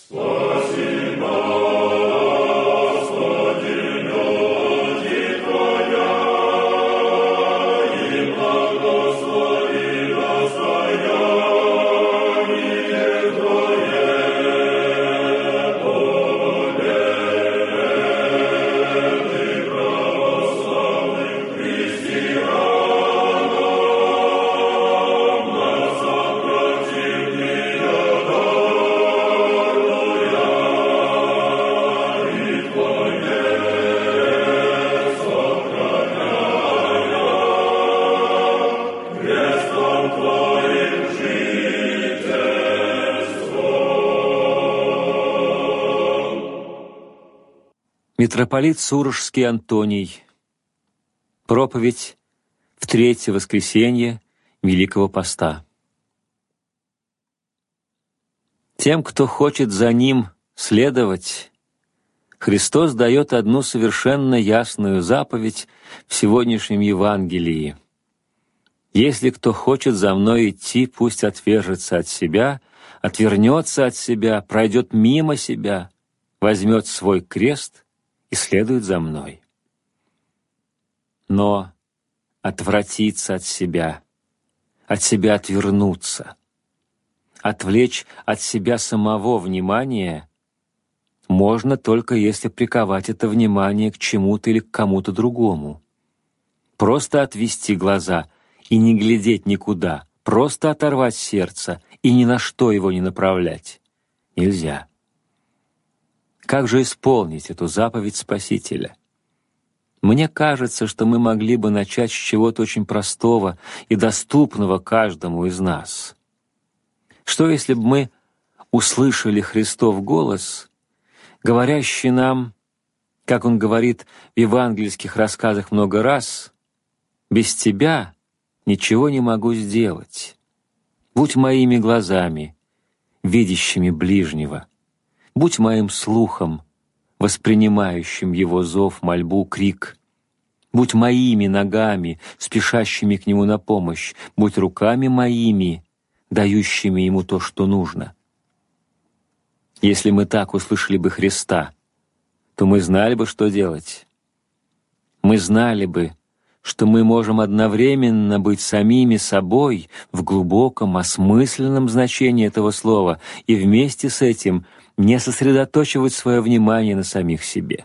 Митрополит Сурожский Антоний. Проповедь в третье воскресенье Великого Поста. Тем, кто хочет за Ним следовать, Христос дает одну совершенно ясную заповедь в сегодняшнем Евангелии. «Если кто хочет за Мной идти, пусть отвержется от себя, отвернется от себя, пройдет мимо себя, возьмет свой крест и следует за Мной». Но отвратиться от себя отвернуться, отвлечь от себя самого внимание можно только если приковать это внимание к чему-то или к кому-то другому. Просто отвести глаза и не глядеть никуда, просто оторвать сердце и ни на что его не направлять нельзя. Как же исполнить эту заповедь Спасителя? Мне кажется, что мы могли бы начать с чего-то очень простого и доступного каждому из нас. Что если бы мы услышали Христов голос, говорящий нам, как Он говорит в евангельских рассказах много раз, «Без Тебя ничего не могу сделать. Будь моими глазами, видящими ближнего. Будь моим слухом, воспринимающим его зов, мольбу, крик. Будь моими ногами, спешащими к нему на помощь. Будь руками моими, дающими ему то, что нужно». Если мы так услышали бы Христа, то мы знали бы, что делать. Мы знали бы, что мы можем одновременно быть самими собой в глубоком, осмысленном значении этого слова и вместе с этим не сосредоточивать свое внимание на самих себе.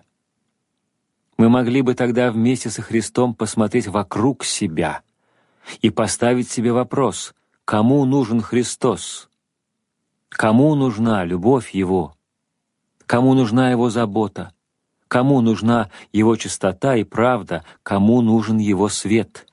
Мы могли бы тогда вместе со Христом посмотреть вокруг себя и поставить себе вопрос: кому нужен Христос? Кому нужна любовь Его? Кому нужна Его забота? Кому нужна Его чистота и правда? Кому нужен Его свет?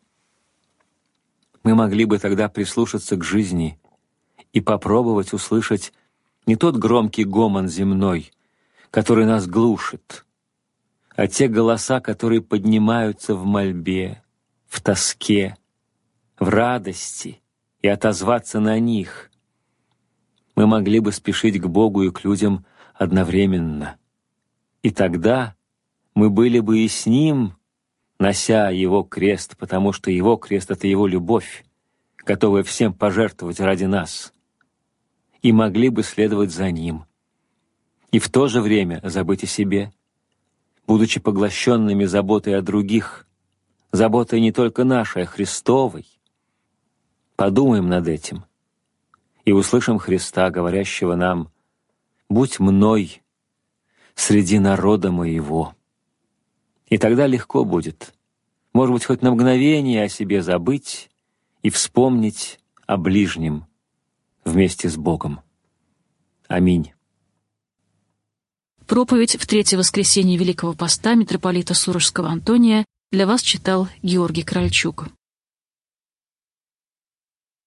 Мы могли бы тогда прислушаться к жизни и попробовать услышать не тот громкий гомон земной, который нас глушит, а те голоса, которые поднимаются в мольбе, в тоске, в радости, и отозваться на них. Мы могли бы спешить к Богу и к людям одновременно. И тогда мы были бы и с Ним, нося Его крест, потому что Его крест — это Его любовь, готовая всем пожертвовать ради нас, и могли бы следовать за Ним, и в то же время забыть о себе, будучи поглощенными заботой о других, заботой не только нашей, а Христовой. Подумаем над этим и услышим Христа, говорящего нам: «Будь мной среди народа моего». И тогда легко будет, может быть, хоть на мгновение о себе забыть и вспомнить о ближнем вместе с Богом. Аминь. Проповедь в третье воскресенье Великого Поста митрополита Сурожского Антония для вас читал Георгий Крольчук.